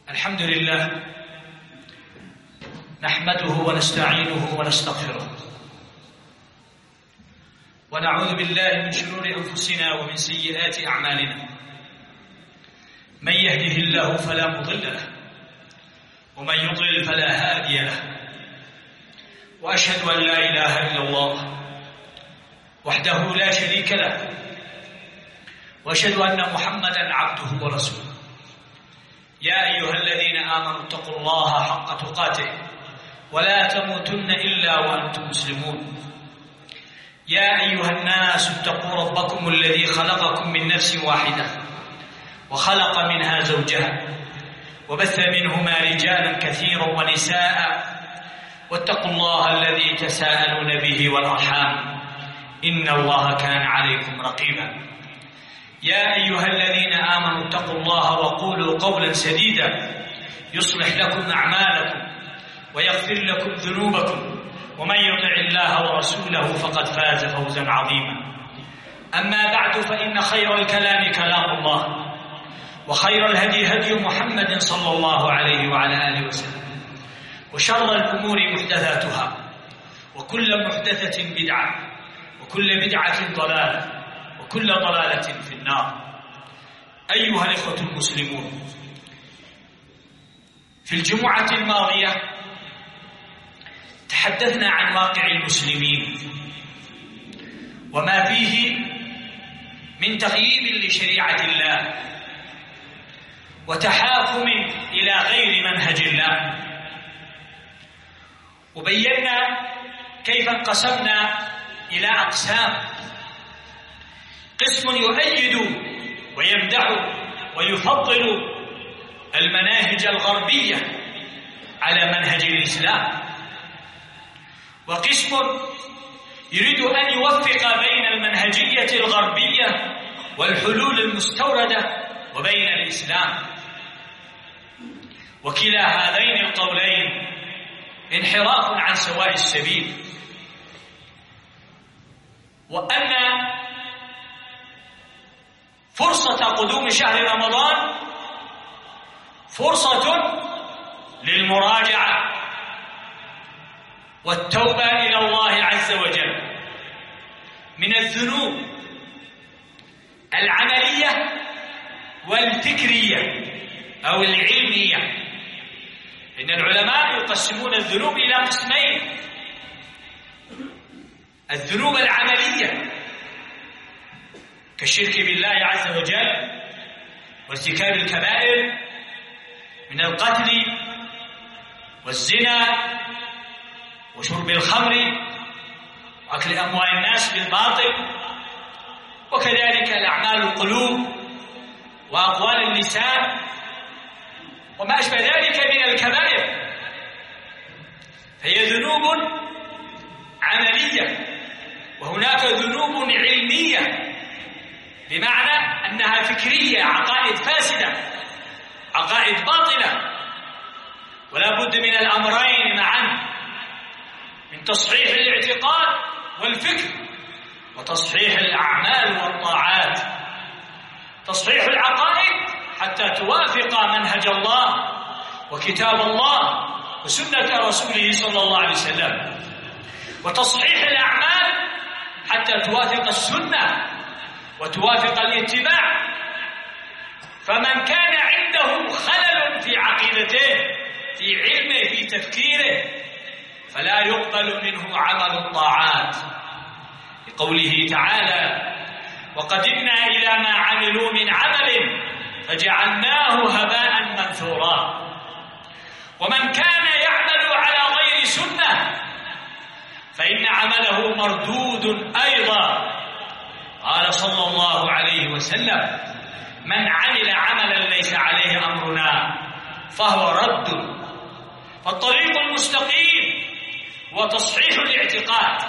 الحمد لله نحمده ونستعينه ونستغفره ونعوذ بالله من شرور أنفسنا ومن سيئات أعمالنا. من يهده الله فلا مضل له ومن يضلل فلا هادي له، وأشهد أن لا إله إلا الله وحده لا شريك له، وأشهد أن محمدًا عبده ورسوله. يا أيها الذين آمنوا اتقوا الله حق تقاته ولا تموتن إلا وأنتم مسلمون. يا أيها الناس اتقوا ربكم الذي خلقكم من نفس واحدة وخلق منها زوجها وبث منهما رجالا كثيرا ونساء، واتقوا الله الذي تساءلون به والأرحام إن الله كان عليكم رقيبا. يا أيها الذين آمنوا اتقوا الله وقولوا قولا سديدا يصلح لكم أعمالكم ويغفر لكم ذنوبكم، ومن يطع الله ورسوله فقد فاز فوزا عظيما. أما بعد، فإن خير الكلام كلام الله، وخير الهدي هدي محمد صلى الله عليه وعلى آله وسلم، وشر الأمور محدثاتها، وكل محدثة بدعة، وكل بدعة ضلالة، وكل ضلالة في النار. أيها الإخوة المسلمون، في الجمعة الماضية تحدثنا عن واقع المسلمين وما فيه من تغييب لشريعة الله وتحاكم إلى غير منهج الله، وبينا كيف انقسمنا إلى أقسام: قسم يؤيد ويمدح ويفضل المناهج الغربية على منهج الإسلام، وقسم يريد أن يوفق بين المنهجية الغربية والحلول المستوردة وبين الإسلام. وكلا هذين القولين انحراف عن سواء السبيل، وأن فرصة قدوم شهر رمضان فرصة للمراجعة والتوبة إلى الله عز وجل من الذنوب العملية والفكرية أو العلمية. إن العلماء يقسمون الذنوب إلى قسمين: الذنوب العملية كالشرك بالله عز وجل وارتكاب الكبائر من القتل والزنا وشرب الخمر وأكل أموال الناس بالباطل، وكذلك الأعمال القلوب وأقوال اللسان وما أشبه ذلك من الكبائر، فهي ذنوب عملية. وهناك ذنوب علمية، بمعنى أنها فكرية، عقائد فاسدة، عقائد باطلة، ولا بد من الأمرين معا، من تصحيح الاعتقاد والفكر وتصحيح الأعمال والطاعات. تصحيح العقائد حتى توافق منهج الله وكتاب الله وسنة رسوله صلى الله عليه وسلم، وتصحيح الأعمال حتى توافق السنة وتوافق الاتباع. فمن كان عنده خلل في عقيدته، في علمه، في تفكيره، فلا يقبل منه عمل الطاعات، لقوله تعالى: وقدمنا إلى ما عملوا من عمل فجعلناه هباء منثورا. ومن كان يعمل على غير سنة فإن عمله مردود أيضا. قال صلى الله عليه وسلم: من عمل عملا ليس عليه أمرنا فهو رد. فالطريق المستقيم هو تصحيح الاعتقاد،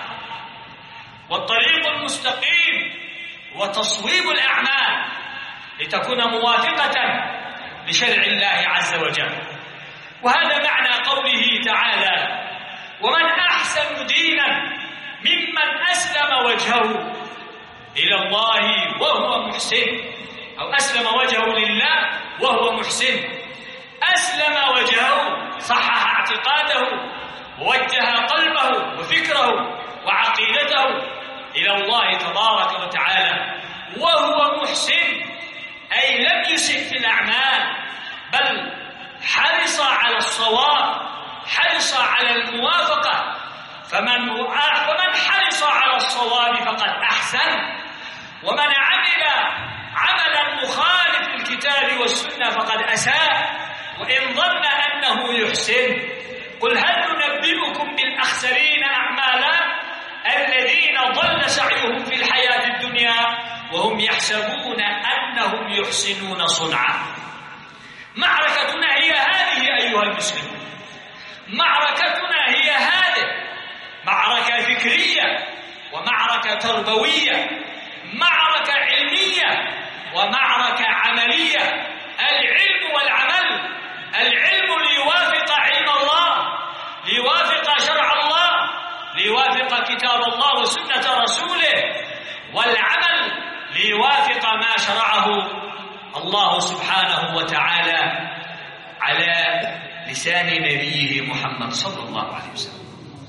والطريق المستقيم هو تصويب الأعمال لتكون موافقة لشرع الله عز وجل. وهذا معنى قوله تعالى: ومن أحسن دينا ممن أسلم وجهه إلى الله وهو محسن، أو أسلم وجهه لله وهو محسن. أسلم أسلم وجهه، صحح اعتقاده، ووجه قلبه وفكره وعقيدته إلى الله تبارك وتعالى وهو محسن، أي لم يسئ في الأعمال بل حرص على الصواب، حرص على الموافقة. فمن حرص على الصواب فقد أحسن، ومن عمل عملا مخالف للكتاب والسنة فقد أساء وإن ظن أنه يحسن. قل هل ننبئكم بالأخسرين أعمالا الذين ضل سعيهم في الحياة الدنيا وهم يحسبون أنهم يحسنون صنعا. معركتنا هي هذه أيها المسلمون، معركتنا هي هذه، معركة فكرية ومعركة تربوية، معركة علمية ومعركة عملية. العلم والعمل، العلم ليوافق علم الله، ليوافق شرع الله، ليوافق كتاب الله وسنة رسوله، والعمل ليوافق ما شرعه الله سبحانه وتعالى على لسان نبيه محمد صلى الله عليه وسلم.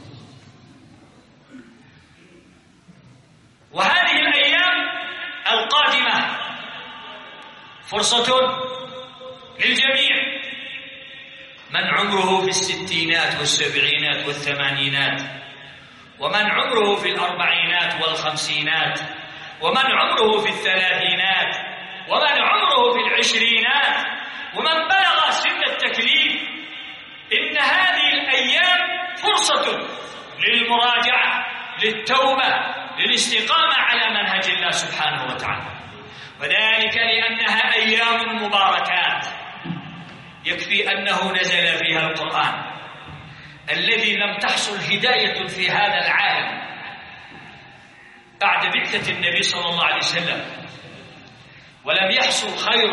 وهذه الأيام القادمة فرصة للجميع، من عمره في الستينات والسبعينات والثمانينات، ومن عمره في الأربعينات والخمسينات، ومن عمره في الثلاثينات، ومن عمره في العشرينات، ومن بلغ سن التكليف. إن هذه الأيام فرصة للمراجعة، للتوبة، للاستقامة على منهج الله سبحانه وتعالى، وذلك لأنها أيام مباركات يكفي أنه نزل فيها القرآن الذي لم تحصل هداية في هذا العالم بعد بعثة النبي صلى الله عليه وسلم، ولم يحصل خير،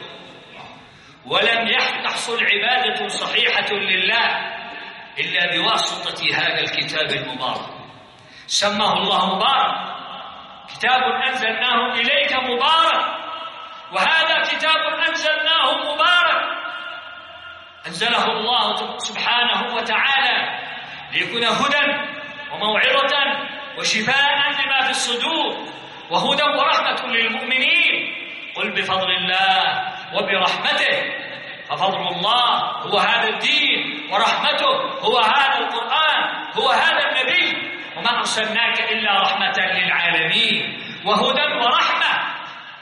ولم تحصل عبادة صحيحة لله إلا بواسطة هذا الكتاب المبارك. سماه الله مبارك، كتاب أنزلناه إليك مبارك، وهذا كتاب أنزلناه مبارك، أنزله الله سبحانه وتعالى ليكون هدى وموعظة وشفاء لما في الصدور وهدى ورحمة للمؤمنين. قل بفضل الله وبرحمته، ففضل الله هو هذا الدين، ورحمته هو هذا القرآن، هو هذا النبي، وما أرسلناك إلا رحمة للعالمين وهدى ورحمة.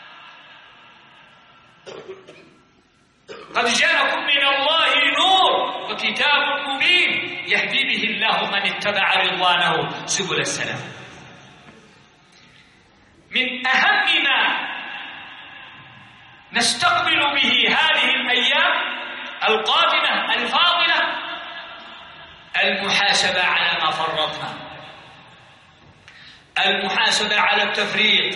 قد جاءكم من الله نور وكتاب مبين يهدي به الله من اتبع رضوانه سبل السلام. من أهم ما نستقبل به هذه الأيام القادمة الفاضلة المحاسبة على ما فرطنا، المحاسبة على التفريط،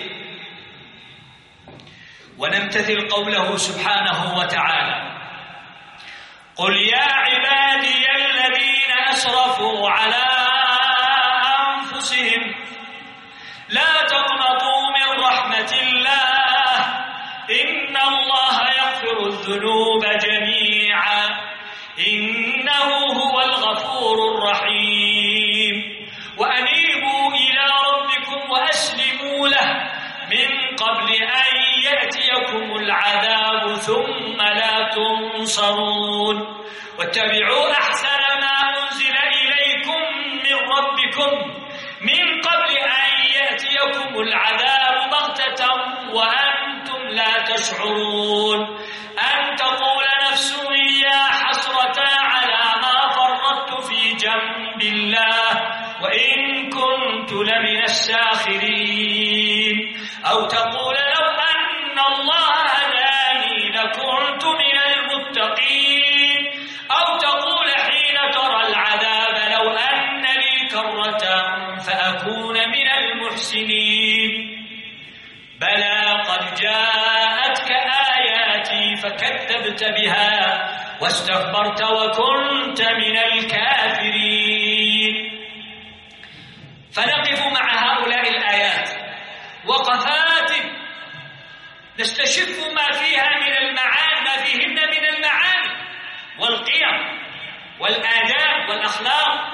ونمتثل قوله سبحانه وتعالى: قل يا عبادي الذين أسرفوا على أنفسهم لا تقنطوا من رحمة الله إن الله يغفر الذنوب جميعا إنه هو الغفور الرحيم وأنيبوا إلى ربكم وأسلموا له من قبل أن يأتيكم العذاب ثم لا تنصرون واتبعوا أحسن ما أنزل إليكم من ربكم من قبل أن يأتيكم العذاب بغتة وأنتم لا تشعرون أن تقول نفس يا حسرة على ما فرطت في جنب الله وإن كنت لمن الساخرين أو تقول لو أن الله هداني لكنت من المتقين أو تقول حين ترى العذاب لو أن لي كرة فأكون من المحسنين بلى قد جاءتك آياتي فكذبت بها واستكبرت وكنت من الكافرين. فنقف مع هؤلاء الآيات وقفات نستشف ما فيها من المعاني، ما فيهن من المعاني والآداب والأخلاق.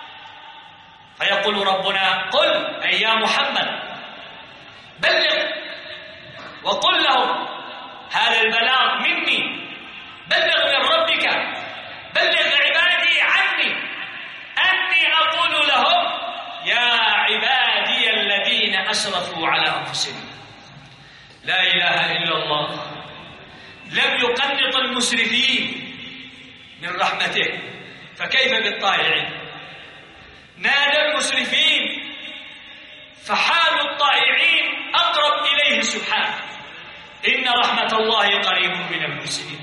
فيقول ربنا: قل أي يا محمد بلغ وقل لهم هذا البلاغ مني، بلغ من ربك، بلغ عبادي عني أني أقول لهم يا عبادي الذين أسرفوا على أنفسهم. لا إله إلا الله. لم يقنط المسرفين من رحمته، فكيف بالطائعين؟ نادى المسرفين، فحال الطائعين أقرب إليه سبحانه. إن رحمة الله قريب من المحسنين.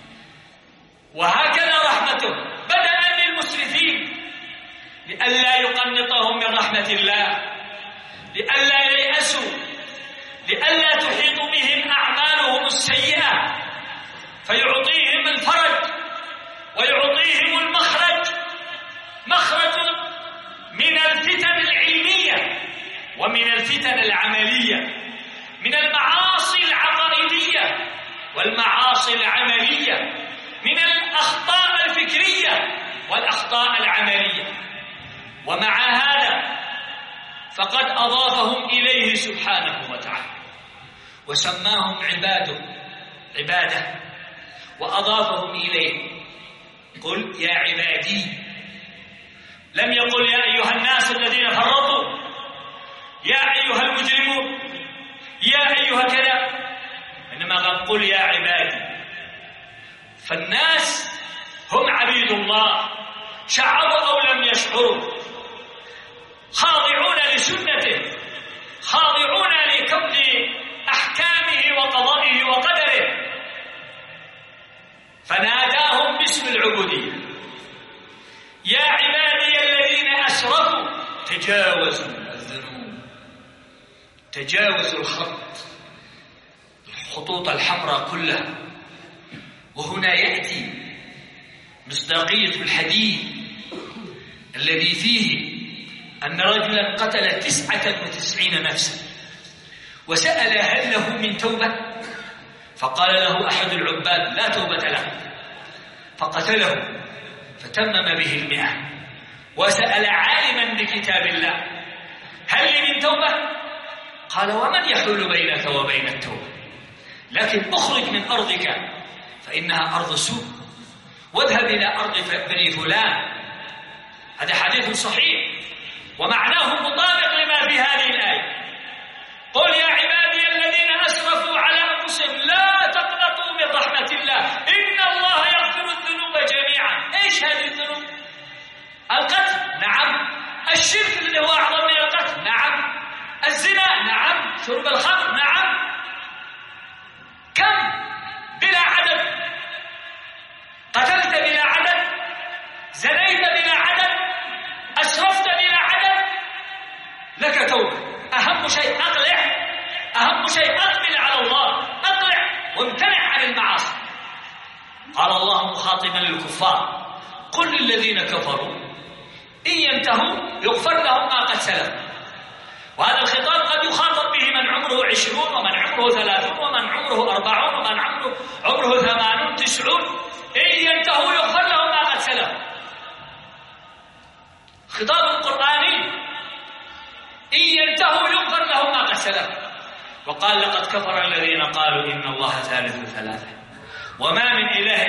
وهكذا رحمته بدأ للمسرفين لئلا يقنطهم من رحمة الله، لئلا ييأسوا، لئلا تحيط بهم أعمالهم السيئة، فيعطيهم الفرج ويعطيهم المخرج، مخرج من الفتن العلمية ومن الفتن العملية، من المعاصي العقائدية والمعاصي العملية، من الأخطاء الفكرية والأخطاء العملية. ومع هذا فقد أضافهم إليه سبحانه وتعالى وسماهم عباده وأضافهم إليه. قل يا عبادي، لم يقل يا أيها الناس الذين فرطوا، يا أيها المجرمون، يا أيها كذا، إنما قال قل يا عبادي. فالناس هم عبيد الله، شعروا أو لم يشعروا، خاضعون لسنته، خاضعون لكون أحكامه وقضائه وقدره، فناداهم باسم العبودية: يا عبادي الذين أسرفوا. تجاوزوا الذنوب، تجاوزوا الخطوط الحمراء كلها. وهنا يأتي مصداقية الحديث الذي فيه أن رجلا قتل 99 نفسا وسأل هل له من توبة، فقال له أحد العباد لا توبة له، فقتله فتمم به 100. وسأل عالما بكتاب الله هل لي من توبة، قال ومن يحول بينك وبين التوبة، لكن اخرج من أرضك فإنها أرض سوء واذهب إلى أرض بني فلان. هذا حديث صحيح ومعناه مطابق لما في هذه الآية: قل يا عبادي الذين أسرفوا على أنفسهم لا تقنطوا من رحمة الله إن الله يغفر الذنوب جميعا. إيش هذه الذنوب؟ القتل، نعم. الشرك الذي هو أعظم من القتل، نعم. الزنا، نعم. شرب الخمر، نعم. كم بلا عدد. قتلت بلا عدد، زنيت بلا عدد، أسرفت بلا عدد، لك توبة. أهم شيء أقلع، أهم شيء أقبل على الله، أقلع وامتنع عن المعاصي. قال الله مخاطبا للكفار: قل للذين كفروا إن ينتهوا يغفر لهم ما قد سلف. وهذا الخطاب قد يخاطب به من عمره 20 ومن عمره 30 ومن عمره 40 ومن عمره 80 90. إن ينتهوا يغفر لهم ما قد سلف. خطاب قرآني: إن ينتهوا يغفر لهم ما قد سلف. وقال: لقد كفر الذين قالوا إن الله ثالث ثلاثة وما من إله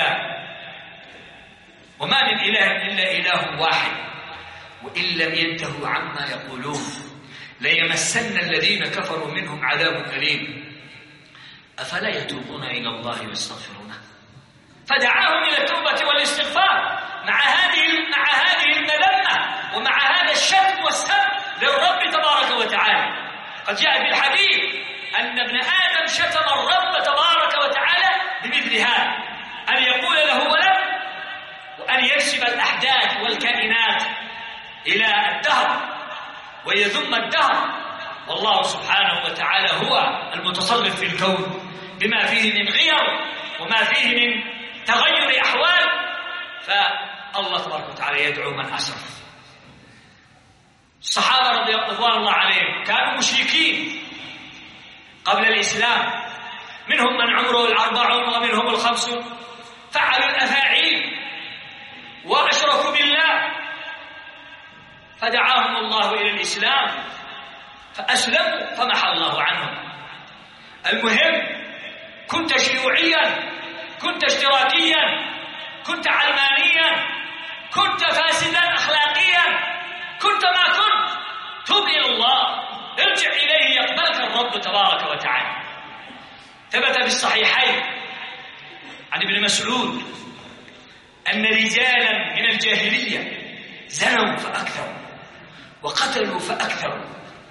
إلا إله واحد وإن لم ينتهوا عما يقولون ليمسن الذين كفروا منهم عذاب أليم أفلا يتوبون إلى الله ويستغفرونه. فدعاهم إلى التوبة والاستغفار مع هذه المذمة ومع هذا الشتم والسب للرب تبارك وتعالى. قد جاء في الحديث أن ابن آدم شتم الرب تبارك وتعالى بمثل هذا: أن يقول له ولد، وأن ينسب الأحداث والكائنات إلى الدهر ويذم الدهر. والله سبحانه وتعالى هو المتصرف في الكون بما فيه من غير وما فيه من تغير أحوال. فالله تبارك وتعالى يدعو من أسرف. الصحابة رضوان الله عليهم كانوا مشركين قبل الإسلام، منهم من عمره 40 ومنهم 50، فعلوا الأفاعيل وأشركوا بالله، فدعاهم الله إلى الإسلام فأسلموا فمحى الله عنهم. المهم، كنت شيوعيا، كنت اشتراكيا، كنت علمانيا، كنت فاسدا أخلاقيا، كنت ما كنت، توب إلى الله، ارجع إليه يقبلك الرب تبارك وتعالى. ثبت في الصحيحين عن ابن مسعود أن رجالا من الجاهلية زنوا فأكثروا وقتلوا فأكثروا،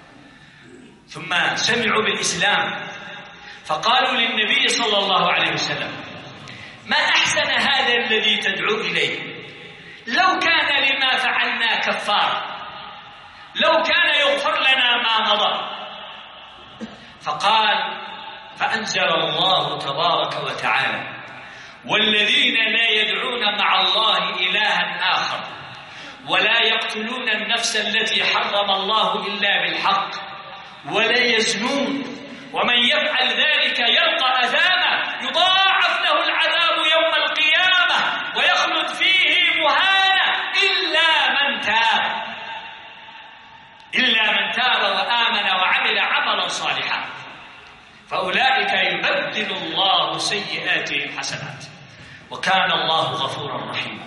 ثم سمعوا بالإسلام فقالوا للنبي صلى الله عليه وسلم: ما أحسن هذا الذي تدعو إليه، لو كان لما فعلنا كفار، لو كان يغفر لنا ما مضى. فأنزل الله تبارك وتعالى: والذين لا يدعون مع الله إلها آخر ولا يقتلون النفس التي حرم الله إلا بالحق ولا يزنون ومن يفعل ذلك يلقى أثاما يضاعف له العذاب يوم القيامة ويخلد فيه مهانا إلا من تاب وآمن وعمل عملا صالحا فأولئك يبدل الله سيئاتهم حسنات وكان الله غفورا رحيما.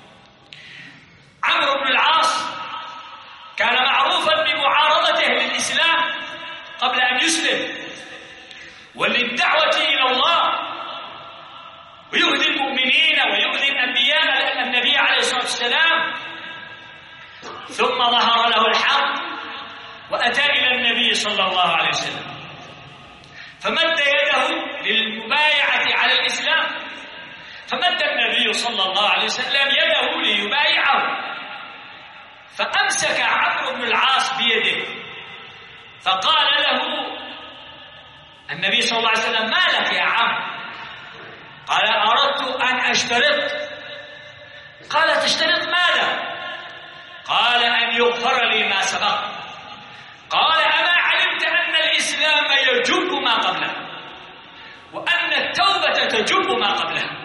عمرو بن العاص كان معروفا بمعارضته للإسلام قبل أن يسلم وللدعوة إلى الله، ويؤذي المؤمنين ويؤذي النبي عليه الصلاة والسلام. ثم ظهر له الحق وأتى إلى النبي صلى الله عليه وسلم فمد يده للمبايعة على الإسلام، فمد النبي صلى الله عليه وسلم يده ليبايعه، فأمسك عمرو بن العاص بيده فقال له النبي صلى الله عليه وسلم: ما لك يا عم؟ قال: أردت أن أشترط. قال: تشترط ماذا؟ قال: أن يغفر لي ما سبق. قال: أما علمت أن الإسلام يجب ما قبله وأن التوبة تجب ما قبلها؟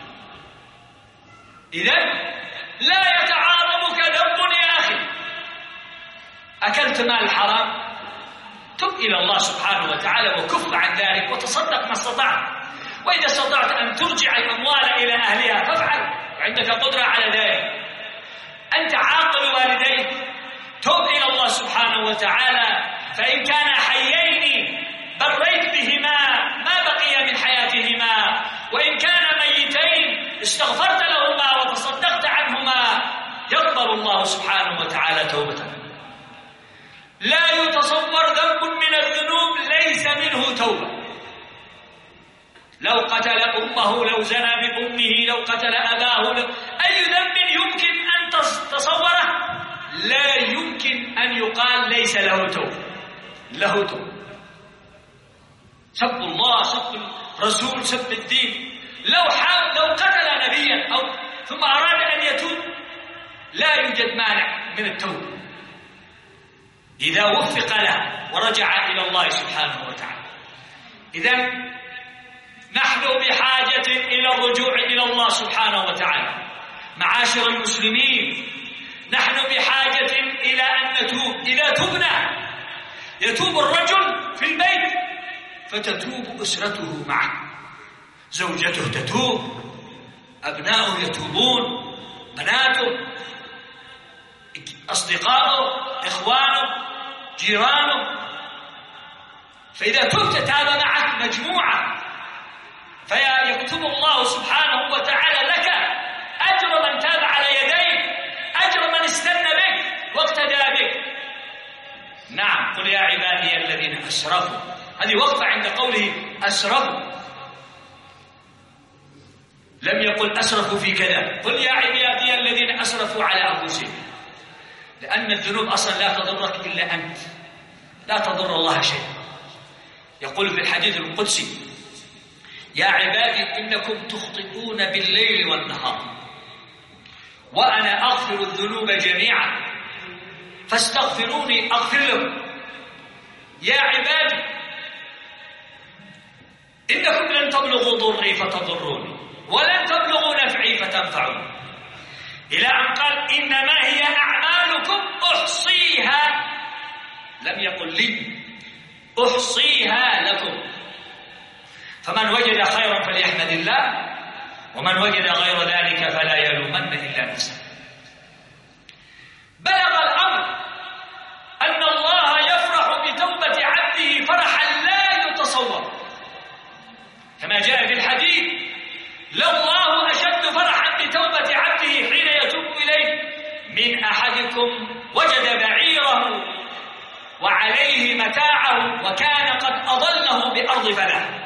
إذن لا يتعارضك ذنب يا أخي. أكلت مال الحرام، تب إلى الله سبحانه وتعالى وكف عن ذلك وتصدق ما استطعت، وإذا استطعت أن ترجع الأموال إلى أهلها فافعل وعندك قدرة على ذلك. أنت عاقل والديك، تب إلى الله سبحانه وتعالى، فإن كان حيين بريت بهما ما بقي من حياتهما، وإن كان ميتين استغفرت لهما وتصدقت عنهما، يقبل الله سبحانه وتعالى توبتك. لا يتصور ذنب من الذنوب ليس منه توبة. لو قتل أمه، لو زنى بأمه، لو قتل أباه، أي ذنب يمكن أن تصوره؟ لا يمكن أن يقال ليس له توبة، له توبة. سب الله، سب الرسول، سب الدين، لو قتل نبيا ثم أراد أن يتوب لا يوجد مانع من التوبة إذا وفق له ورجع إلى الله سبحانه وتعالى. إذن نحن بحاجة إلى الرجوع إلى الله سبحانه وتعالى. معاشر المسلمين، نحن بحاجة إلى أن نتوب. إذا تبنا يتوب الرجل في البيت فتتوب أسرته معه، زوجته تتوب، أبناؤه يتوبون، بناته، أصدقائه، إخوانه، جيرانه. فإذا تبت تاب معك مجموعة، فيكتب الله سبحانه وتعالى لك أجر من تاب على يديك، أجر من استنى بك واقتدى بك. نعم، قل يا عبادي الذين أسرفوا، هذه وقفة عند قوله أسرفوا، لم يقل أسرفوا في كذا. قل يا عبادي الذين أسرفوا على أنفسهم، لأن الذنوب أصلا لا تضرك إلا أنت، لا تضر الله شيء. يقول في الحديث القدسي: يا عبادي إنكم تخطئون بالليل والنهار وأنا أغفر الذنوب جميعا فاستغفروني أغفر لكم. يا عبادي إنكم لن تبلغوا ضري فتضروني ولن تبلغوا نفعي فتنفعوني. إلى أن قال إنما هي أعمالكم أحصيها، لم يقل لي، أحصيها لكم، فمن وجد خيرا فليحمد الله، ومن وجد غير ذلك فلا يلومن إلا نفسه. بلغ الأمر أن الله يفرح بتوبة عبده فرحا لا يتصور، كما جاء في الحديث: لله أشد فرحا بتوبة عبده حين يتوب إليه من أحدكم وجد بعيره وعليه متاعه وكان قد أضله بأرض فلاة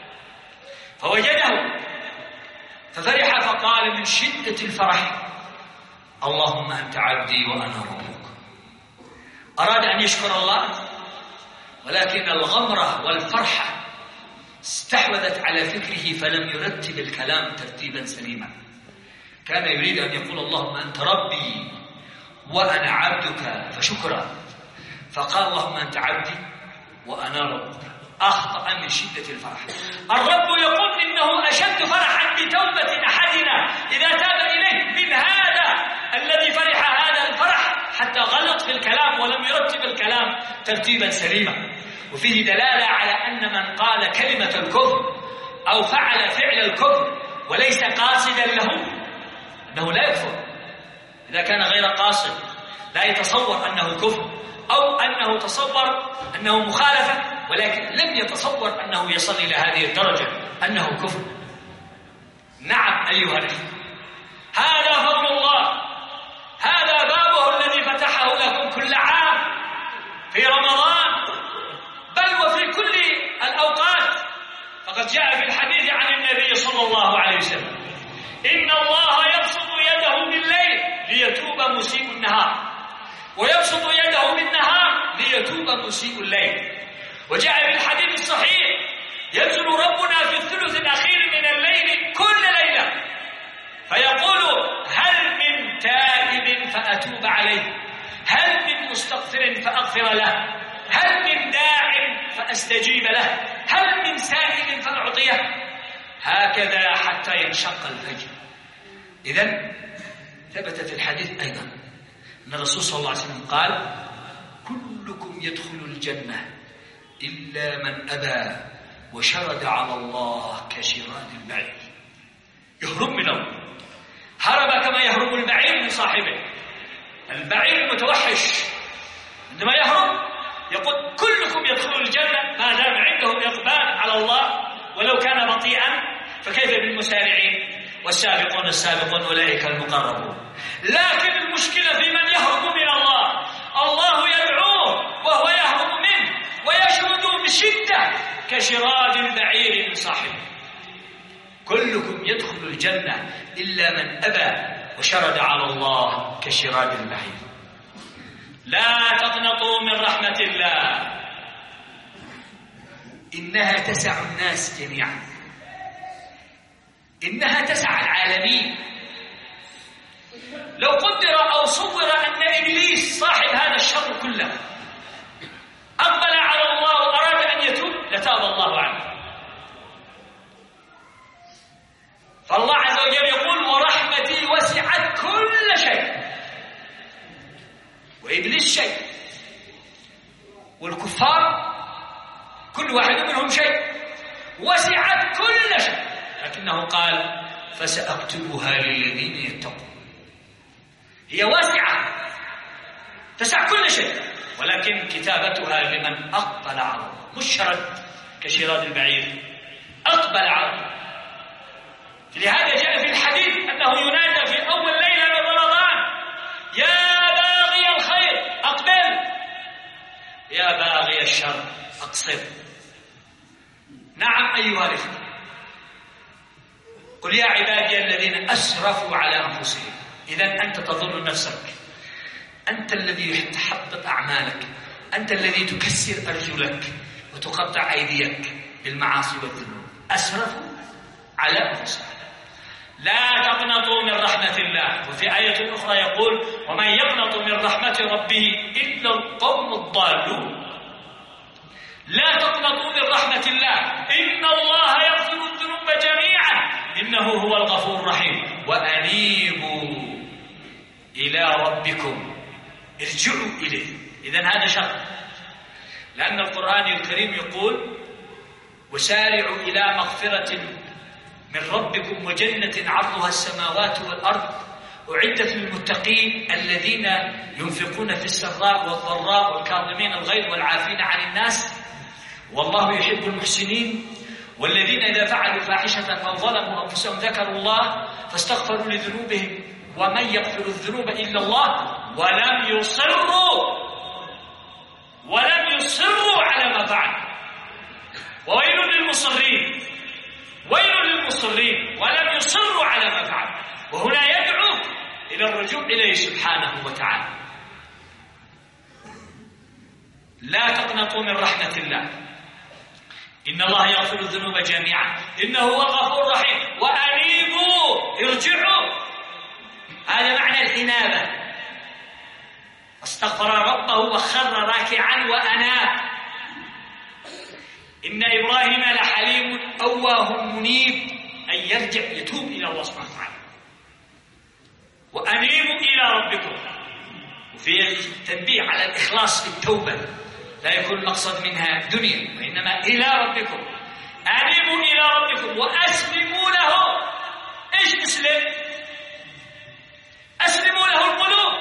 فوجده ففرح فقال من شدة الفرح: اللهم أنت عبدي وأنا ربك. أراد أن يشكر الله، ولكن الغمرة والفرحة استحوذت على فكره فلم يرتب الكلام ترتيبا سليما. كان يريد أن يقول اللهم أنت ربي وأنا عبدك فشكرا، فقال اللهم أنت عبدي وأنا ربك، أخطأ من شدة الفرح. الرب يقول إنه أشد فرحا بتوبة أحدنا إذا تاب إليه من هذا الذي فرح هذا الفرح حتى غلط في الكلام ولم يرتب الكلام ترتيبا سليما. وفيه دلالة على أن من قال كلمة الكفر أو فعل فعل الكفر وليس قاصدا له أنه لا يكفر. إذا كان غير قاصد لا يتصور أنه كفر، أو أنه تصور أنه مخالفة ولكن لم يتصور أنه يصل إلى هذه الدرجة أنه كفر. نعم أيها الأخوة، هذا فضل الله، هذا بابه الذي فتحه لكم كل عام في رمضان بل وفي كل الأوقات. فقد جاء في الحديث عن النبي صلى الله عليه وسلم: إن الله يبسط يده بالليل ليتوب مسيء النهار، ويبسط يده بالنهار ليتوب مسيء الليل. وجاء في الحديث الصحيح: ينزل ربنا في الثلث الأخير من الليل كل ليلة فيقول: هل من تائب فأتوب عليه، هل من مستغفر فأغفر له، هل من داع فأستجيب له، هل من سائل فأعطيه، هكذا حتى ينشق الفجر. إذن ثبت في الحديث أيضا أن الرسول صلى الله عليه وسلم قال: كلكم يدخل الجنة إلا من أبى وشرد على الله كشراد البعير. يهرب منه، هرب كما يهرب البعير من صاحبه. البعير المتوحش عندما يهرب يقول: كلكم يدخل الجنة ما دام عنده إقبال على الله ولو كان بطيئا، فكيف بالمسارعين والسابقون السابقون أولئك المقربون. لكن المشكلة في من يهرب من الله، الله يدعوه وهو يهرب منه ويشرد بشدة كشراد البعير من صاحبه. كلكم يدخل الجنة إلا من أبى وشرد على الله كشراد البعير. لا تقنطوا من رحمة الله، إنها تسع الناس جميعا، إنها تسع العالمين. لو قدر أو صور أن إبليس صاحب هذا الشر كله أقبل على الله وأراد أن يتوب لتاب الله عنه. فالله عز وجل يقول: ورحمتي وسعت كل شيء. وإبليس شيء، والكفار كل واحد منهم شيء، وسعت كل شيء، لكنه قال: فسأكتبها للذين يتقون. هي واسعة تسع كل شيء، ولكن كتابتها لمن أقبل على الله، مش شرد كشراد البعير، أقبل على الله. لهذا جاء في الحديث أنه ينادى في أول ليلة من رمضان: يا باغي الخير أقبل، يا باغي الشر أقصر. نعم أيها الإخوة، قل يا عبادي الذين أسرفوا على أنفسهم. إذن أنت تظن نفسك أنت الذي تحبط أعمالك، أنت الذي تكسر أرجلك وتقطع أيديك بالمعاصي والذنوب. أسرفوا على أنفسهم. لا تقنطوا من رحمة الله. وفي آية أخرى يقول: ومن يقنط من رحمة ربه إلا القوم الضالون. لا تقنطوا من رحمة الله، إن الله يغفر الذنوب جميعا إنه هو الغفور الرحيم. وأنيبوا إلى ربكم ارجعوا إليه. إذن هذا شرط، لأن القرآن الكريم يقول وسارعوا إلى مغفرة من ربكم وجنة عرضها السماوات والأرض أعدت للمتقين الذين ينفقون في السراء والضراء والكاظمين الغيظ والعافين عن الناس والله يحب المحسنين والذين إذا فعلوا فاحشة أو ظلموا أنفسهم ذكروا الله فاستغفروا لذنوبهم ومن يغفر الذنوب إلا الله ولم يصروا على ما فعلوا وويل للمصرين ولم يصروا على ما فعلوا. وهنا يدعو إلى الرجوع إليه سبحانه وتعالى. لا تقنطوا من رحمة الله إن الله يغفر الذنوب جميعا إنه هو الغفور الرحيم وأنيبوا ارجعوا. هذا معنى الإنابة. استغفر ربه وخر راكعا وأناب. إن إبراهيم لحليم أواه منيب، أن يرجع يتوب إلى الله سبحانه وتعالى. وأنيبوا إلى ربكم، وفي التنبيه على الإخلاص في التوبة، لا يكون المقصد منها دنيا وإنما إلى ربكم. أنيبوا إلى ربكم وأسلموا له. إيش نسلم؟ أسلموا له القلوب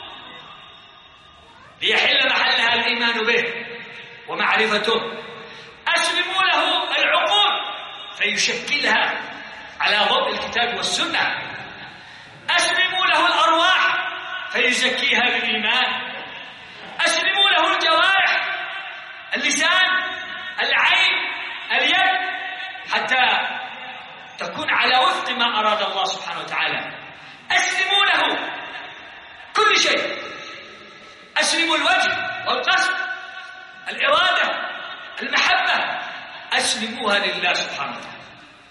ليحل محلها الإيمان به ومعرفته. أسلموا له العقول فيشكلها على ضوء الكتاب والسنة. أسلموا له الأرواح فيزكيها بالإيمان. أسلموا له الجوارح، اللسان، العين، اليد، حتى تكون على وفق ما أراد الله سبحانه وتعالى. أسلموا له كل شيء. أسلموا الوجه والقصد، الإرادة، المحبة، أسلموها لله سبحانه وتعالى.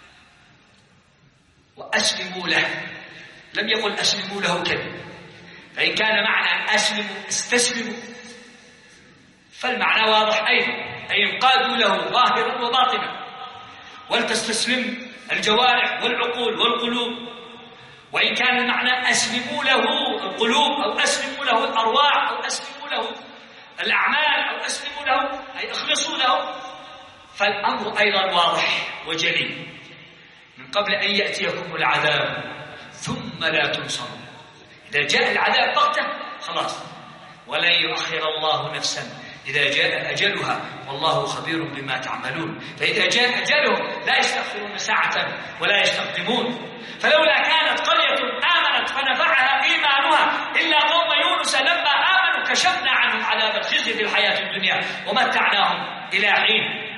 وأسلموا له، لم يقل أسلموا له كذب. فإن كان معنى أسلموا استسلموا فالمعنى واضح أيضا، أي انقادوا له ظاهرا وباطنا، ولتستسلم الجوارح والعقول والقلوب. وإن كان المعنى أسلموا له القلوب أو أسلموا له الأرواح أو أسلموا له الأعمال أو أسلموا له أي اخلصوا له، فالأمر أيضا واضح وجلي. من قبل أن يأتيكم العذاب ثم لا تنصرون. إذا جاء العذاب بغتة خلاص، ولن يؤخر الله نفسا إذا جاء أجلها والله خبير بما تعملون. فإذا جاء أجلهم لا يستأخرون ساعة ولا يستقدمون. فلولا كانت قرية آمنت فنفعها إيمانها إلا قوم يونس لما آمنوا كشفنا عنهم عذاب الخزي في الحياة الدنيا ومتعناهم إلى حين.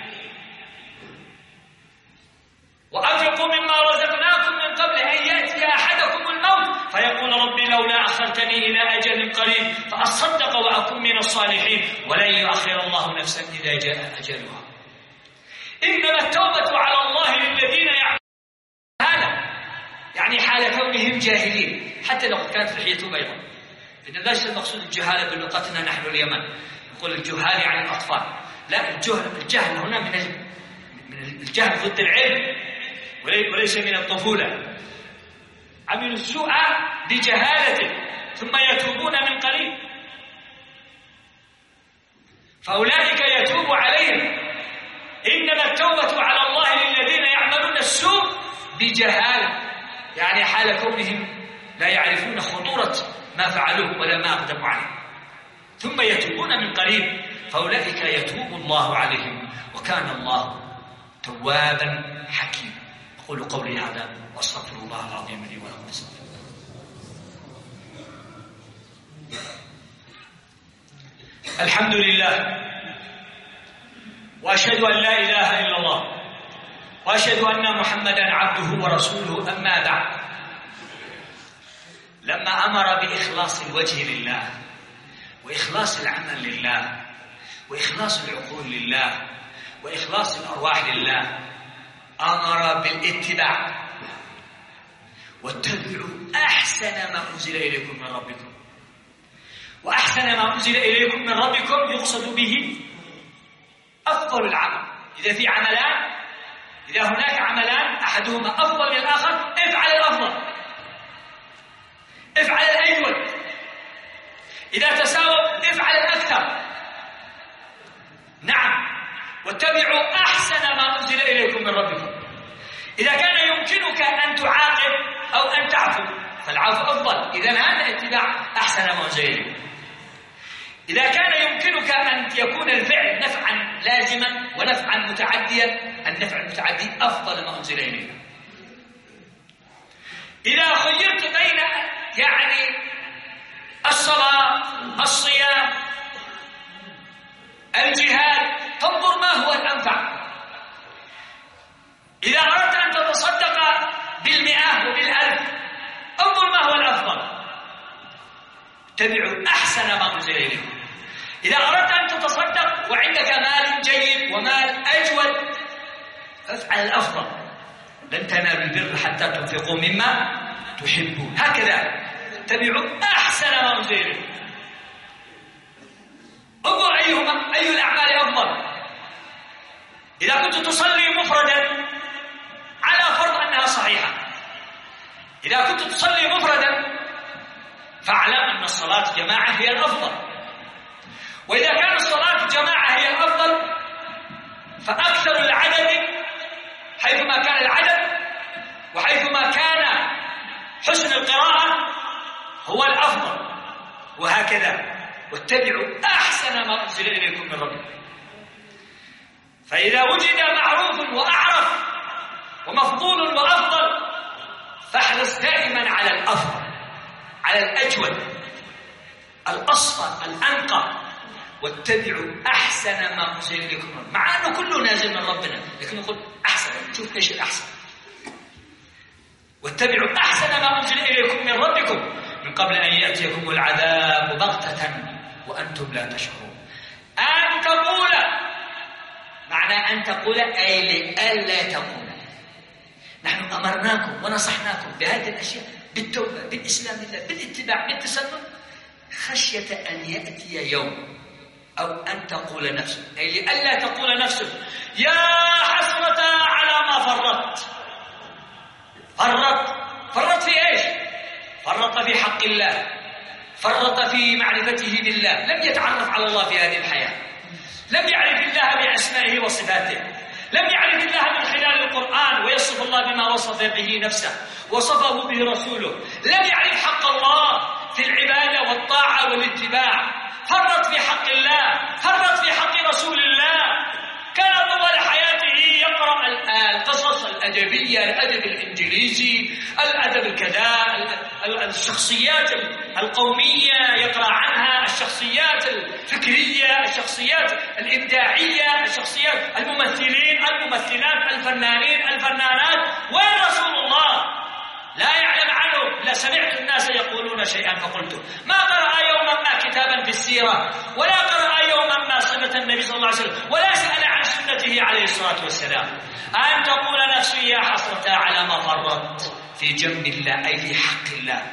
وأنفقوا مما رزقناكم من قبل أن يأتي أحدكم الموت فيقول ربي لولا أخرتني إلى أجل قريب فأصدق وأكون من الصالحين ولن يؤخر الله نفسا إذا جاء أجلها. إنما التوبة على الله للذين يعملون هذا، يعني حال كونهم جاهلين حتى لو كانت لحيته بيضاء. إن ليس المقصود الجهالة بلغتنا نحن اليمن، نقول الجهال يعني الأطفال. لا، الجهل هنا من الجهل ضد العلم وليس من الطفولة. عملوا السوء بجهالة ثم يتوبون من قريب، فأولئك يتوب عليهم. إنما التوبة على الله للذين يعملون السوء بجهالة، يعني حال كونهم لا يعرفون خطورة ما فعلوه ولا ما أقدموا عليه، ثم يتوبون من قريب فأولئك يتوب الله عليهم وكان الله توابا حكيما. أقول قولي هذا وأستغفر الله العظيم لي ولكم. الحمد لله، وأشهد أن لا إله إلا الله، وأشهد أن محمدا عبده ورسوله. أما بعد، لما أمر بإخلاص الوجه لله وإخلاص العمل لله وإخلاص العقول لله وإخلاص الأرواح لله، أمر بالاتباع. واتبعوا أحسن ما أنزل إليكم من ربكم. وأحسن ما أنزل إليكم من ربكم يقصد به أفضل العمل. إذا في عملان، إذا هناك عملان أحدهما أفضل من الآخر، افعل الأفضل، افعل الأجود، العفو أفضل. إذن هذا اتباع أحسن ما أنزل إليك. إذا كان يمكنك أن يكون الفعل نفعا لازما ونفعا متعديا، النفع المتعدي أفضل ما أنزل إليك. إذا خيرت بين الصلاة، الصيام، الجهاد، فانظر ما هو الأنفع. إذا أردت أن تتصدق بالمئة وبالألف، انظر ما هو الأفضل، اتبعوا أحسن ما أنزل إليك. إذا أردت أن تتصدق وعندك مال جيد ومال أجود، افعل الأفضل. لن تنالوا البر حتى تنفقوا مما تحبون. هكذا اتبعوا أحسن ما أنزل إليك. انظر أي الأعمال أفضل. إذا كنت تصلي مفردا على فرض أنها صحيحة، إذا كنت تصلي مفردا فاعلم أن الصلاة جماعة هي الأفضل. وإذا كانت الصلاة جماعة هي الأفضل فأكثر العدد حيثما كان العدد وحيثما كان حسن القراءة هو الأفضل. وهكذا واتبعوا أحسن ما أنزل إليكم من ربكم. فإذا وجد معروف وأعرف ومفضول وأفضل فاحرص دائما على الأفضل، على الأجود، الأصفى، الأنقى. واتبعوا أحسن ما أنزل إليكم، مع أنه كله نازل من ربنا، لكن يقول أحسن. شوف إيش الأحسن. واتبعوا أحسن ما أنزل إليكم من ربكم من قبل أن يأتيكم العذاب بغتة وأنتم لا تشعرون. أن تقول، معنى أن تقول أي لألا تقول. نحن أمرناكم ونصحناكم بهذه الأشياء، بالتوبة، بالإسلام لله، بالاتباع، بالتسلم، خشية أن يأتي يوم أو أن تقول نفسك، أي لألا تقول نفسك يا حسرة على ما فرطت. فرط في إيش؟ فرط في حق الله، فرط في معرفته بالله، لم يتعرف على الله في هذه الحياة، لم يعرف الله بأسمائه وصفاته، لم يعرف الله من خلال القرآن ويصف الله بما وصف به نفسه وصفه به رسوله، لم يعرف حق الله في العبادة والطاعة والاتباع، فرط في حق الله، فرط في حق رسول الله. كان طوال حياته يقرأ القصص الأدبية، الأدب الإنجليزي، الأدب الكذا، الشخصيات القومية يقرأ عنها، الشخصيات الفكرية، الشخصيات الإبداعية، الشخصيات الممثلين، الممثلات، الفنانين، الفنانات. وين رسول الله؟ لا يعلم عنه. لا سمعت الناس يقولون شيئا فقلته. ما قرأ يوما ما كتابا في السيرة، ولا قرأ يوما ما صفة النبي صلى الله عليه وسلم، ولا سأل عن سنته عليه الصلاة والسلام. أن تقول نفسي يا حسرة على ما فرطت في جنب الله، أي في حق الله.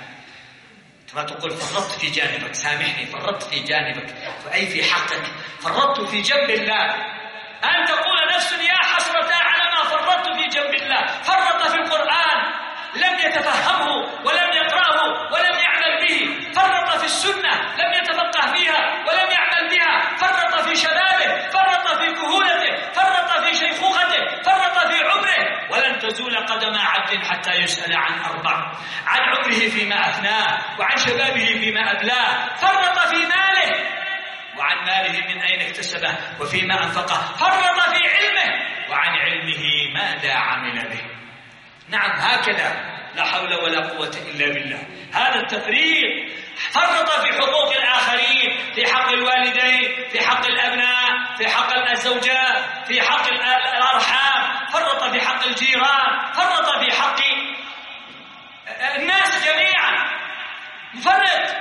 ما تقول فرطت في جانبك، سامحني، فرطت في جانبك، أي في حقك، فرطت في جنب الله. أن تقول نفس يا حسرة على ما فرطت في جنب الله. فرط في القرآن، لم يتفهمه ولم يقرأه ولم يعمل به. فرط في السنة، لم يتفقه فيها ولم يعمل بها. فرط في شبابه، فرط في كهولته، فرط في شيخوخته، فرط في عمره. ولن تزول قدم عبد حتى يسأل عن أربع: عن عمره فيما أفناه، وعن شبابه فيما أبلاه. فرط في ماله، وعن ماله من أين اكتسبه وفيما أنفقه. فرط في علمه، وعن علمه ماذا عمل به. نعم هكذا، لا حول ولا قوة إلا بالله. هذا التفريط. فرط في حقوق الآخرين، في حق الوالدين، في حق الأبناء، في حق الزوجات، في حق الأرحام، فرط في حق الجيران، فرط في حق الناس جميعا. مفرط.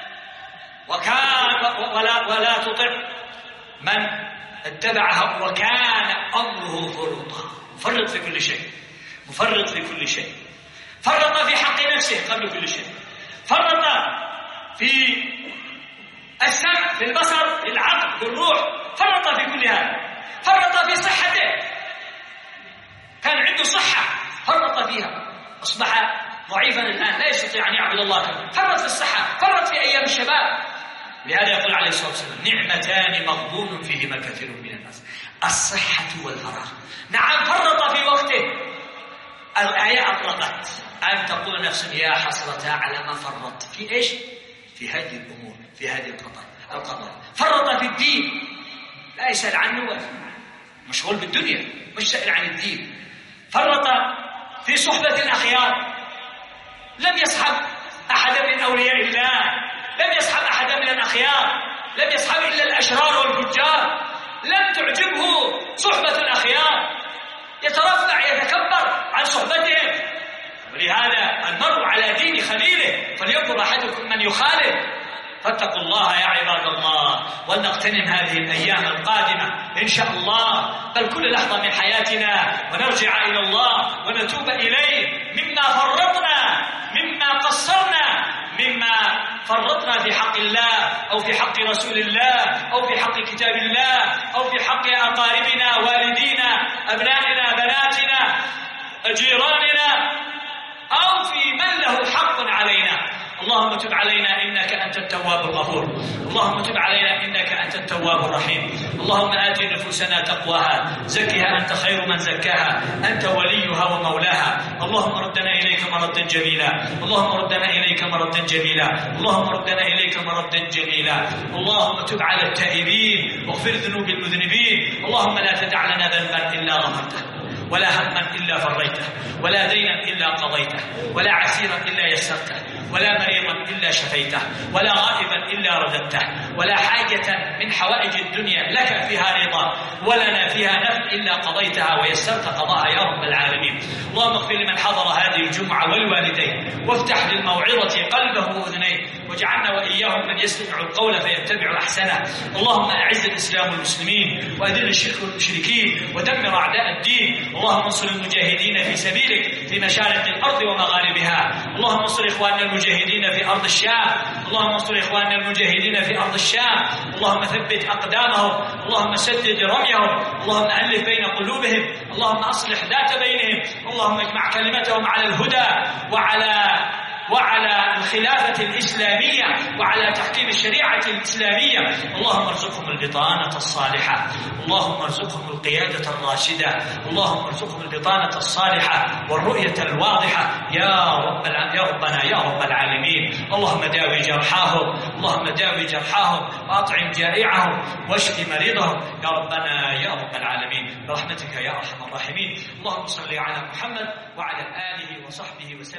ولا تطع من اتبعها وكان أمره فرطا. مفرط في كل شيء، مفرط في كل شيء. فرط في حق نفسه قبل كل شيء، فرط في السمع، في البصر، في العقل، في الروح، فرط في كل هذا. فرط في صحته، كان عنده صحة فرط فيها، أصبح ضعيفا الآن لا يستطيع أن يعبد الله. فرط في الصحة، فرط في أيام الشباب. لهذا يقول عليه الصلاة والسلام: نعمتان مغبون فيهما كثير من الناس، الصحة والفراغ. نعم فرط في وقته، الآية أطلقت أن تقول نفس يا حسرتها على ما فرط في إيش؟ في هذه الأمور، في هذه القضايا. فرط في الدين، لا يسأل عنه، مشغول بالدنيا، مش سأل عن الدين. فرط في صحبة الأخيار، لم يصحب أحدا من أولياء الله، لم يصحب أحدا من الأخيار، لم يصحب إلا الأشرار والفجار، لم تعجبه صحبة الأخيار، يترفع يتكبر عن صحبتهم. ولهذا المرء على دين خليله فلينظر أحدكم من يخالف. فاتقوا الله يا عباد الله، ولنغتنم هذه الأيام القادمة إن شاء الله، بل كل لحظة من حياتنا، ونرجع إلى الله ونتوب إليه مما فرطنا، مما قصرنا، مما فرطنا في حق الله أو في حق رسول الله أو في حق كتاب الله أو في حق أقاربنا، والدينا، أبنائنا، بناتنا، جيراننا، أو في من له حق علينا. اللهم تب علينا إنك أنت التواب الغفور، اللهم تب علينا إنك أنت التواب الرحيم. اللهم آت نفوسنا تقواها، زكها أنت خير من زكاها، أنت وليها ومولاها. اللهم ردنا إليك مردا جميلا، اللهم ردنا إليك مردا جميلا، اللهم ردنا إليك مردا جميلا. اللهم تب على التائبين واغفر ذنوب المذنبين. اللهم لا تدع لنا ذنبا إلا غفرته، ولا هما إلا فريته، ولا دينا إلا قضيته، ولا عسيرا إلا يسرته، ولا مريضا إلا شفيته، ولا غائبا إلا رددته، ولا حاجة من حوائج الدنيا لك فيها رضا ولنا فيها نفع إلا قضيتها ويسرت قضاءها يا رب العالمين. اللهم اغفر لمن حضر هذه الجمعة والوالدين، وافتح للموعظة قلبه وأذنيه، واجعلنا وإياهم من يستمع القول فيتبع أحسنه. اللهم أعز الإسلام والمسلمين، وأذل الشرك والمشركين، ودمر أعداء الدين. اللهم انصر المجاهدين في سبيلك في مشارق الأرض ومغاربها. اللهم انصر إخواننا المجاهدين في أرض الشام، اللهم انصر إخواننا المجاهدين في أرض الشام. اللهم ثبت أقدامهم، اللهم سدد رميهم، اللهم ألف بين قلوبهم، اللهم أصلح ذات بينهم، اللهم اجمع كلمتهم على الهدى وعلى الخلافة الإسلامية وعلى تحكيم الشريعة الإسلامية. اللهم ارزقهم البطانة الصالحة، اللهم ارزقهم القيادة الراشدة، اللهم ارزقهم البطانة الصالحة والرؤية الواضحة يا ربنا يا رب العالمين. اللهم داوي جرحاهم، اللهم داوي جرحاهم، وأطعم جائعهم، واشف مريضهم يا ربنا يا رب العالمين برحمتك يا أرحم الراحمين. اللهم صل على محمد وعلى آله وصحبه وسلم.